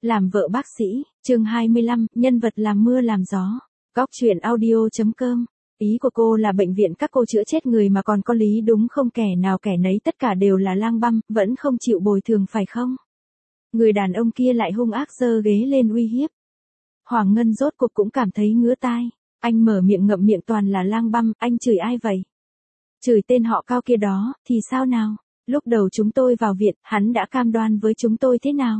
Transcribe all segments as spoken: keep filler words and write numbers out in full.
Làm vợ bác sĩ, chương hai mươi lăm, nhân vật làm mưa làm gió. Góc truyện audio.com. Ý của cô là bệnh viện các cô chữa chết người mà còn có lý đúng không, kẻ nào kẻ nấy tất cả đều là lang băm, vẫn không chịu bồi thường phải không? Người đàn ông kia lại hung ác giơ ghế lên uy hiếp. Hoàng Ngân rốt cuộc cũng cảm thấy ngứa tai. Anh mở miệng ngậm miệng toàn là lang băm, anh chửi ai vậy? Chửi tên họ Cao kia đó, thì sao nào? Lúc đầu chúng tôi vào viện, hắn đã cam đoan với chúng tôi thế nào?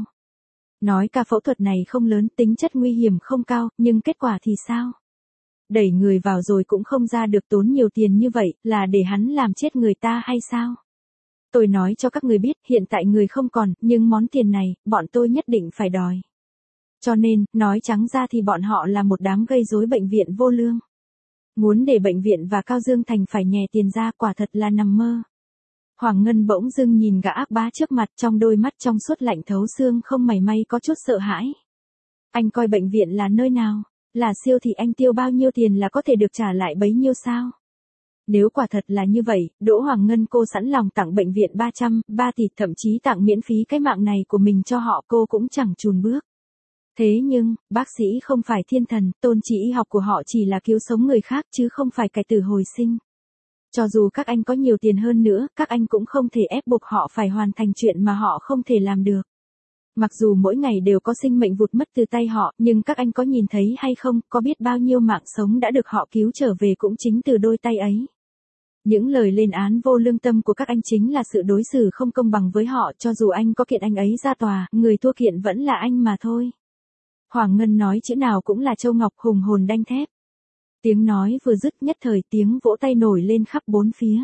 Nói ca phẫu thuật này không lớn, tính chất nguy hiểm không cao, nhưng kết quả thì sao? Đẩy người vào rồi cũng không ra được, tốn nhiều tiền như vậy, là để hắn làm chết người ta hay sao? Tôi nói cho các người biết, hiện tại người không còn, nhưng món tiền này, bọn tôi nhất định phải đòi. Cho nên, nói trắng ra thì bọn họ là một đám gây rối bệnh viện vô lương. Muốn để bệnh viện và Cao Dương Thành phải nhè tiền ra, quả thật là nằm mơ. Hoàng Ngân bỗng dưng nhìn gã ác bá trước mặt, trong đôi mắt trong suốt lạnh thấu xương, không mảy may có chút sợ hãi. Anh coi bệnh viện là nơi nào? Là siêu thị anh tiêu bao nhiêu tiền là có thể được trả lại bấy nhiêu sao? Nếu quả thật là như vậy, Đỗ Hoàng Ngân cô sẵn lòng tặng bệnh viện ba trăm, ba tỷ, thậm chí tặng miễn phí cái mạng này của mình cho họ, cô cũng chẳng chùn bước. Thế nhưng, bác sĩ không phải thiên thần, tôn chỉ y học của họ chỉ là cứu sống người khác chứ không phải cải tử hồi sinh. Cho dù các anh có nhiều tiền hơn nữa, các anh cũng không thể ép buộc họ phải hoàn thành chuyện mà họ không thể làm được. Mặc dù mỗi ngày đều có sinh mệnh vụt mất từ tay họ, nhưng các anh có nhìn thấy hay không, có biết bao nhiêu mạng sống đã được họ cứu trở về cũng chính từ đôi tay ấy. Những lời lên án vô lương tâm của các anh chính là sự đối xử không công bằng với họ, cho dù anh có kiện anh ấy ra tòa, người thua kiện vẫn là anh mà thôi. Hoàng Ngân nói chữ nào cũng là châu ngọc, hùng hồn đanh thép. Tiếng nói vừa dứt, nhất thời tiếng vỗ tay nổi lên khắp bốn phía.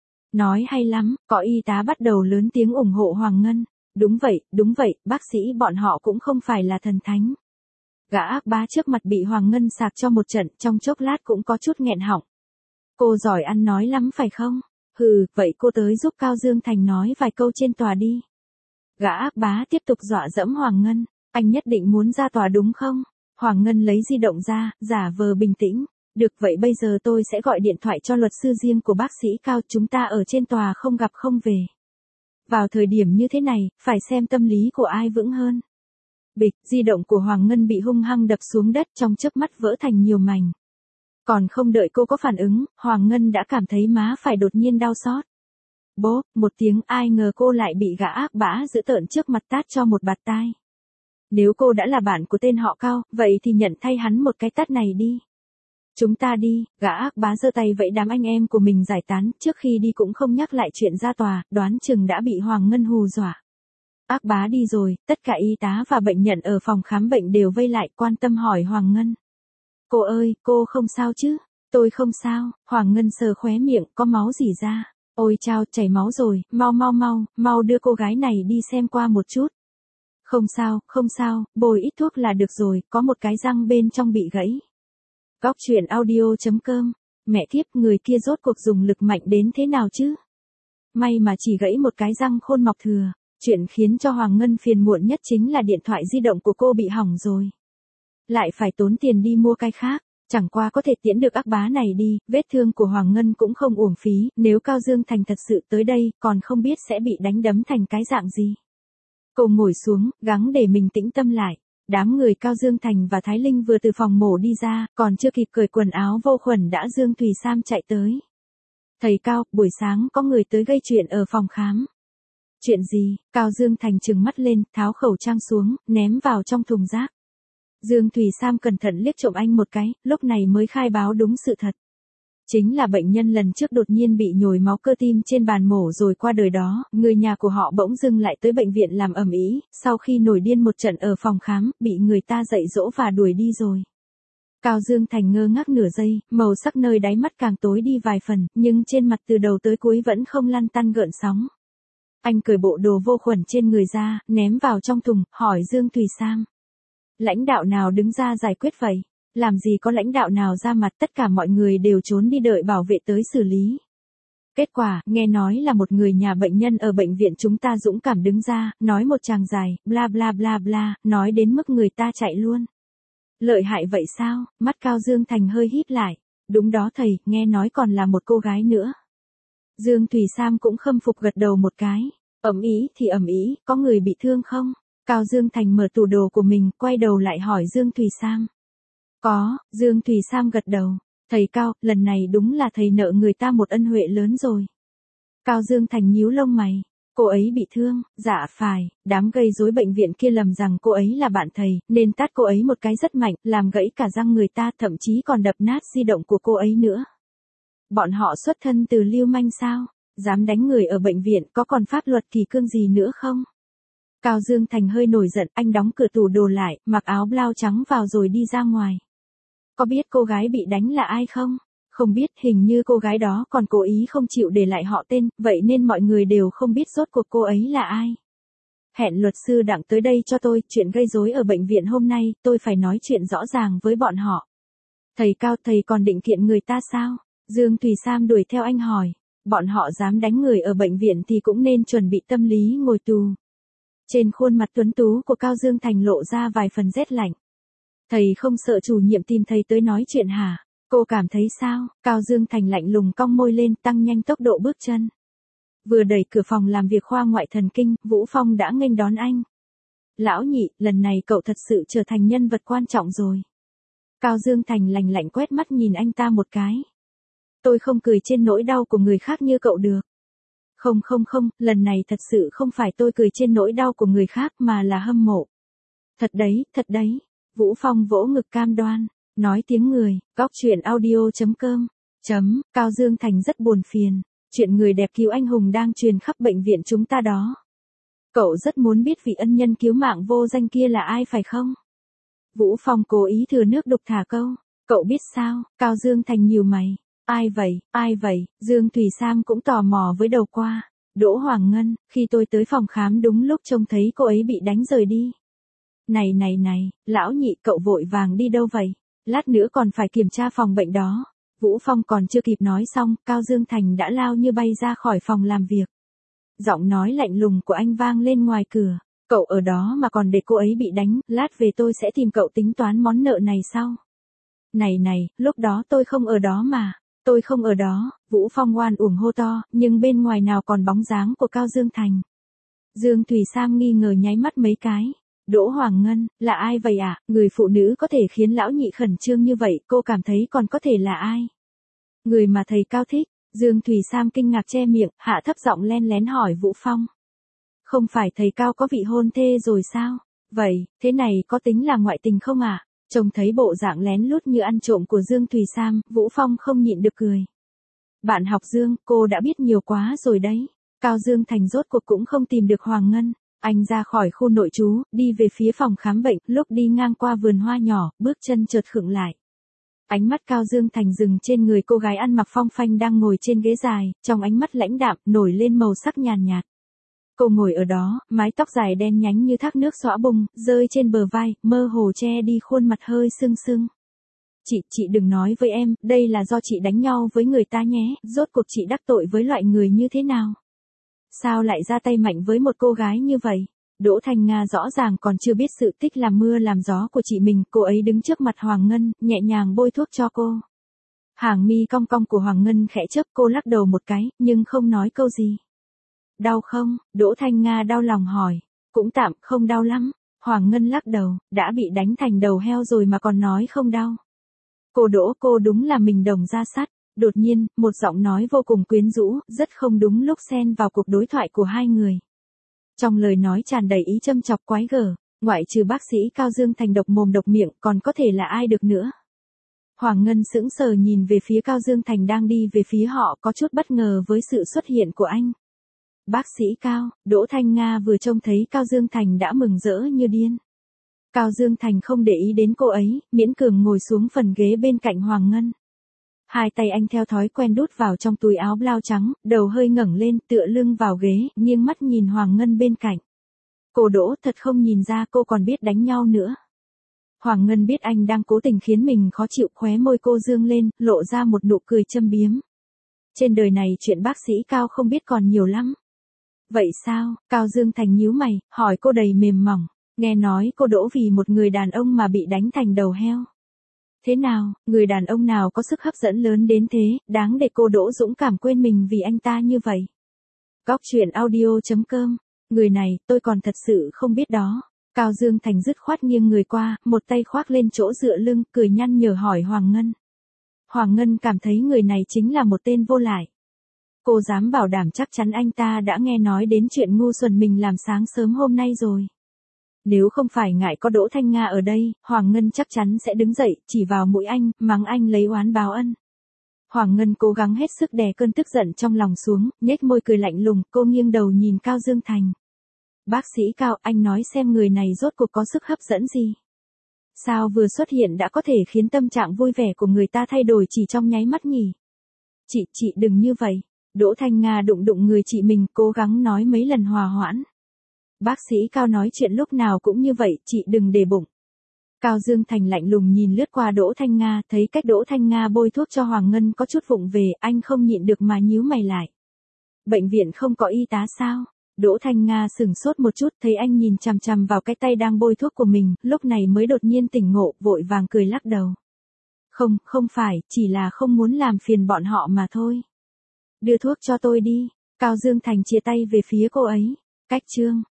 Nói hay lắm, có y tá bắt đầu lớn tiếng ủng hộ Hoàng Ngân. Đúng vậy, đúng vậy, bác sĩ bọn họ cũng không phải là thần thánh. Gã ác bá trước mặt bị Hoàng Ngân sạc cho một trận, trong chốc lát cũng có chút nghẹn họng. Cô giỏi ăn nói lắm phải không? Hừ, vậy cô tới giúp Cao Dương Thành nói vài câu trên tòa đi. Gã ác bá tiếp tục dọa dẫm Hoàng Ngân. Anh nhất định muốn ra tòa đúng không? Hoàng Ngân lấy di động ra, giả vờ bình tĩnh. Được, vậy bây giờ tôi sẽ gọi điện thoại cho luật sư riêng của bác sĩ Cao, chúng ta ở trên tòa không gặp không về. Vào thời điểm như thế này, phải xem tâm lý của ai vững hơn. Bịch, di động của Hoàng Ngân bị hung hăng đập xuống đất, trong chớp mắt vỡ thành nhiều mảnh. Còn không đợi cô có phản ứng, Hoàng Ngân đã cảm thấy má phải đột nhiên đau xót. Bốp, một tiếng, ai ngờ cô lại bị gã ác bá dữ tợn trước mặt tát cho một bạt tai. Nếu cô đã là bạn của tên họ Cao, vậy thì nhận thay hắn một cái tát này đi. Chúng ta đi, gã ác bá giơ tay vẫy đám anh em của mình giải tán, trước khi đi cũng không nhắc lại chuyện ra tòa, đoán chừng đã bị Hoàng Ngân hù dọa. Ác bá đi rồi, tất cả y tá và bệnh nhân ở phòng khám bệnh đều vây lại, quan tâm hỏi Hoàng Ngân. Cô ơi, cô không sao chứ? Tôi không sao. Hoàng Ngân sờ khóe miệng, có máu rỉ ra. Ôi chao, chảy máu rồi, mau mau mau, mau đưa cô gái này đi xem qua một chút. Không sao, không sao, bồi ít thuốc là được rồi, có một cái răng bên trong bị gãy. Góc truyện audio.com. Mẹ kiếp, người kia rốt cuộc dùng lực mạnh đến thế nào chứ? May mà chỉ gãy một cái răng khôn mọc thừa. Chuyện khiến cho Hoàng Ngân phiền muộn nhất chính là điện thoại di động của cô bị hỏng rồi. Lại phải tốn tiền đi mua cái khác. Chẳng qua có thể tiễn được ác bá này đi, vết thương của Hoàng Ngân cũng không uổng phí, nếu Cao Dương Thành thật sự tới đây, còn không biết sẽ bị đánh đấm thành cái dạng gì. Cô ngồi xuống, gắng để mình tĩnh tâm lại. Đám người Cao Dương Thành và Thái Linh vừa từ phòng mổ đi ra, còn chưa kịp cởi quần áo vô khuẩn đã Dương Thùy Sam chạy tới. Thầy Cao, buổi sáng có người tới gây chuyện ở phòng khám. Chuyện gì? Cao Dương Thành trừng mắt lên, tháo khẩu trang xuống, ném vào trong thùng rác. Dương Thùy Sam cẩn thận liếc trộm anh một cái, lúc này mới khai báo đúng sự thật. Chính là bệnh nhân lần trước đột nhiên bị nhồi máu cơ tim trên bàn mổ rồi qua đời đó, người nhà của họ bỗng dưng lại tới bệnh viện làm ầm ĩ, sau khi nổi điên một trận ở phòng khám, bị người ta dạy dỗ và đuổi đi rồi. Cao Dương Thành ngơ ngác nửa giây, màu sắc nơi đáy mắt càng tối đi vài phần, nhưng trên mặt từ đầu tới cuối vẫn không lăn tăn gợn sóng. Anh cởi bộ đồ vô khuẩn trên người ra, ném vào trong thùng, hỏi Dương Thùy Sam. Lãnh đạo nào đứng ra giải quyết vậy? Làm gì có lãnh đạo nào ra mặt, tất cả mọi người đều trốn đi đợi bảo vệ tới xử lý. Kết quả, nghe nói là một người nhà bệnh nhân ở bệnh viện chúng ta dũng cảm đứng ra, nói một tràng dài, bla bla bla bla, nói đến mức người ta chạy luôn. Lợi hại vậy sao? Mắt Cao Dương Thành hơi híp lại. Đúng đó thầy, nghe nói còn là một cô gái nữa. Dương Thùy Sam cũng khâm phục gật đầu một cái. Ầm ĩ thì ầm ĩ, có người bị thương không? Cao Dương Thành mở tủ đồ của mình, quay đầu lại hỏi Dương Thùy Sam. Có, Dương Thùy Sam gật đầu. Thầy Cao, lần này đúng là thầy nợ người ta một ân huệ lớn rồi. Cao Dương Thành nhíu lông mày. Cô ấy bị thương, dạ phải, đám gây rối bệnh viện kia lầm rằng cô ấy là bạn thầy, nên tát cô ấy một cái rất mạnh, làm gãy cả răng người ta, thậm chí còn đập nát di động của cô ấy nữa. Bọn họ xuất thân từ lưu manh sao? Dám đánh người ở bệnh viện, có còn pháp luật kỳ cương gì nữa không? Cao Dương Thành hơi nổi giận, anh đóng cửa tủ đồ lại, mặc áo blau trắng vào rồi đi ra ngoài. Có biết cô gái bị đánh là ai không? Không biết, hình như cô gái đó còn cố ý không chịu để lại họ tên, vậy nên mọi người đều không biết rốt cuộc cô ấy là ai. Hẹn luật sư Đặng tới đây cho tôi, chuyện gây rối ở bệnh viện hôm nay, tôi phải nói chuyện rõ ràng với bọn họ. Thầy Cao, thầy còn định kiện người ta sao? Dương Thùy Sam đuổi theo anh hỏi. Bọn họ dám đánh người ở bệnh viện thì cũng nên chuẩn bị tâm lý ngồi tù. Trên khuôn mặt tuấn tú của Cao Dương Thành lộ ra vài phần rét lạnh. Thầy không sợ chủ nhiệm tìm thầy tới nói chuyện hả? Cô cảm thấy sao? Cao Dương Thành lạnh lùng cong môi lên, tăng nhanh tốc độ bước chân. Vừa đẩy cửa phòng làm việc khoa ngoại thần kinh, Vũ Phong đã nghênh đón anh. Lão Nhị, lần này cậu thật sự trở thành nhân vật quan trọng rồi. Cao Dương Thành lạnh lạnh quét mắt nhìn anh ta một cái. Tôi không cười trên nỗi đau của người khác như cậu được. Không không không, lần này thật sự không phải tôi cười trên nỗi đau của người khác mà là hâm mộ. Thật đấy, thật đấy. Vũ Phong vỗ ngực cam đoan. Nói tiếng người, góc chuyện audio chấm com. Chấm, Cao Dương Thành rất buồn phiền. Chuyện người đẹp cứu anh hùng đang truyền khắp bệnh viện chúng ta đó. Cậu rất muốn biết vị ân nhân cứu mạng vô danh kia là ai phải không? Vũ Phong cố ý thừa nước đục thả câu. Cậu biết sao? Cao Dương Thành nhíu mày. Ai vậy, ai vậy? Dương Thùy Sam cũng tò mò với đầu qua. Đỗ Hoàng Ngân, khi tôi tới phòng khám đúng lúc trông thấy cô ấy bị đánh rời đi. Này này này, Lão Nhị, cậu vội vàng đi đâu vậy? Lát nữa còn phải kiểm tra phòng bệnh đó. Vũ Phong còn chưa kịp nói xong, Cao Dương Thành đã lao như bay ra khỏi phòng làm việc. Giọng nói lạnh lùng của anh vang lên ngoài cửa. Cậu ở đó mà còn để cô ấy bị đánh, lát về tôi sẽ tìm cậu tính toán món nợ này sau. Này này, lúc đó tôi không ở đó mà. Tôi không ở đó, Vũ Phong oan uổng hô to, nhưng bên ngoài nào còn bóng dáng của Cao Dương Thành. Dương Thùy Sam nghi ngờ nháy mắt mấy cái. Đỗ Hoàng Ngân, là ai vậy ạ? À? Người phụ nữ có thể khiến Lão Nhị khẩn trương như vậy, cô cảm thấy còn có thể là ai? Người mà thầy Cao thích. Dương Thùy Sam kinh ngạc che miệng, hạ thấp giọng len lén hỏi Vũ Phong. Không phải thầy Cao có vị hôn thê rồi sao? Vậy, thế này có tính là ngoại tình không ạ? À? Trông thấy bộ dạng lén lút như ăn trộm của Dương Thùy Sam, Vũ Phong không nhịn được cười. Bạn học Dương, cô đã biết nhiều quá rồi đấy. Cao Dương Thành rốt cuộc cũng không tìm được Hoàng Ngân. Anh ra khỏi khu nội trú, đi về phía phòng khám bệnh, lúc đi ngang qua vườn hoa nhỏ, bước chân chợt khựng lại. Ánh mắt Cao Dương Thành dừng trên người cô gái ăn mặc phong phanh đang ngồi trên ghế dài, trong ánh mắt lãnh đạm, nổi lên màu sắc nhàn nhạt. Cô ngồi ở đó, mái tóc dài đen nhánh như thác nước xõa bung, rơi trên bờ vai, mơ hồ che đi khuôn mặt hơi sưng sưng. Chị, chị đừng nói với em, đây là do chị đánh nhau với người ta nhé, rốt cuộc chị đắc tội với loại người như thế nào? Sao lại ra tay mạnh với một cô gái như vậy? Đỗ Thanh Nga rõ ràng còn chưa biết sự tích làm mưa làm gió của chị mình, cô ấy đứng trước mặt Hoàng Ngân, nhẹ nhàng bôi thuốc cho cô. Hàng mi cong cong của Hoàng Ngân khẽ chớp, cô lắc đầu một cái, nhưng không nói câu gì. Đau không? Đỗ Thanh Nga đau lòng hỏi. Cũng tạm, không đau lắm. Hoàng Ngân lắc đầu, đã bị đánh thành đầu heo rồi mà còn nói không đau. Cô Đỗ, cô đúng là mình đồng ra sắt. Đột nhiên, một giọng nói vô cùng quyến rũ, rất không đúng lúc xen vào cuộc đối thoại của hai người. Trong lời nói tràn đầy ý châm chọc quái gở, ngoại trừ bác sĩ Cao Dương Thành độc mồm độc miệng, còn có thể là ai được nữa. Hoàng Ngân sững sờ nhìn về phía Cao Dương Thành đang đi về phía họ, có chút bất ngờ với sự xuất hiện của anh. Bác sĩ Cao, Đỗ Thanh Nga vừa trông thấy Cao Dương Thành đã mừng rỡ như điên. Cao Dương Thành không để ý đến cô ấy, miễn cường ngồi xuống phần ghế bên cạnh Hoàng Ngân. Hai tay anh theo thói quen đút vào trong túi áo blau trắng, đầu hơi ngẩng lên, tựa lưng vào ghế, nghiêng mắt nhìn Hoàng Ngân bên cạnh. Cô Đỗ thật không nhìn ra cô còn biết đánh nhau nữa. Hoàng Ngân biết anh đang cố tình khiến mình khó chịu, khóe môi cô dương lên, lộ ra một nụ cười châm biếm. Trên đời này chuyện bác sĩ Cao không biết còn nhiều lắm. Vậy sao? Cao Dương Thành nhíu mày, hỏi cô đầy mềm mỏng. Nghe nói cô Đỗ vì một người đàn ông mà bị đánh thành đầu heo. Thế nào, người đàn ông nào có sức hấp dẫn lớn đến thế, đáng để cô Đỗ dũng cảm quên mình vì anh ta như vậy? Góc chuyện audio chấm com. Người này, tôi còn thật sự không biết đó. Cao Dương Thành dứt khoát nghiêng người qua, một tay khoác lên chỗ dựa lưng, cười nhăn nhở hỏi Hoàng Ngân. Hoàng Ngân cảm thấy người này chính là một tên vô lại. Cô dám bảo đảm chắc chắn anh ta đã nghe nói đến chuyện ngu xuẩn mình làm sáng sớm hôm nay rồi. Nếu không phải ngại có Đỗ Thanh Nga ở đây, Hoàng Ngân chắc chắn sẽ đứng dậy, chỉ vào mũi anh, mắng anh lấy oán báo ân. Hoàng Ngân cố gắng hết sức đè cơn tức giận trong lòng xuống, nhếch môi cười lạnh lùng, cô nghiêng đầu nhìn Cao Dương Thành. Bác sĩ Cao, anh nói xem người này rốt cuộc có sức hấp dẫn gì? Sao vừa xuất hiện đã có thể khiến tâm trạng vui vẻ của người ta thay đổi chỉ trong nháy mắt nhỉ? Chị, chị đừng như vậy. Đỗ Thanh Nga đụng đụng người chị mình, cố gắng nói mấy lần hòa hoãn. Bác sĩ Cao nói chuyện lúc nào cũng như vậy, chị đừng để bụng. Cao Dương Thành lạnh lùng nhìn lướt qua Đỗ Thanh Nga, thấy cách Đỗ Thanh Nga bôi thuốc cho Hoàng Ngân có chút vụng về, anh không nhịn được mà nhíu mày lại. Bệnh viện không có y tá sao? Đỗ Thanh Nga sửng sốt một chút, thấy anh nhìn chằm chằm vào cái tay đang bôi thuốc của mình, lúc này mới đột nhiên tỉnh ngộ, vội vàng cười lắc đầu. Không, không phải, chỉ là không muốn làm phiền bọn họ mà thôi. Đưa thuốc cho tôi đi. Cao Dương Thành chia tay về phía cô ấy. Cách chương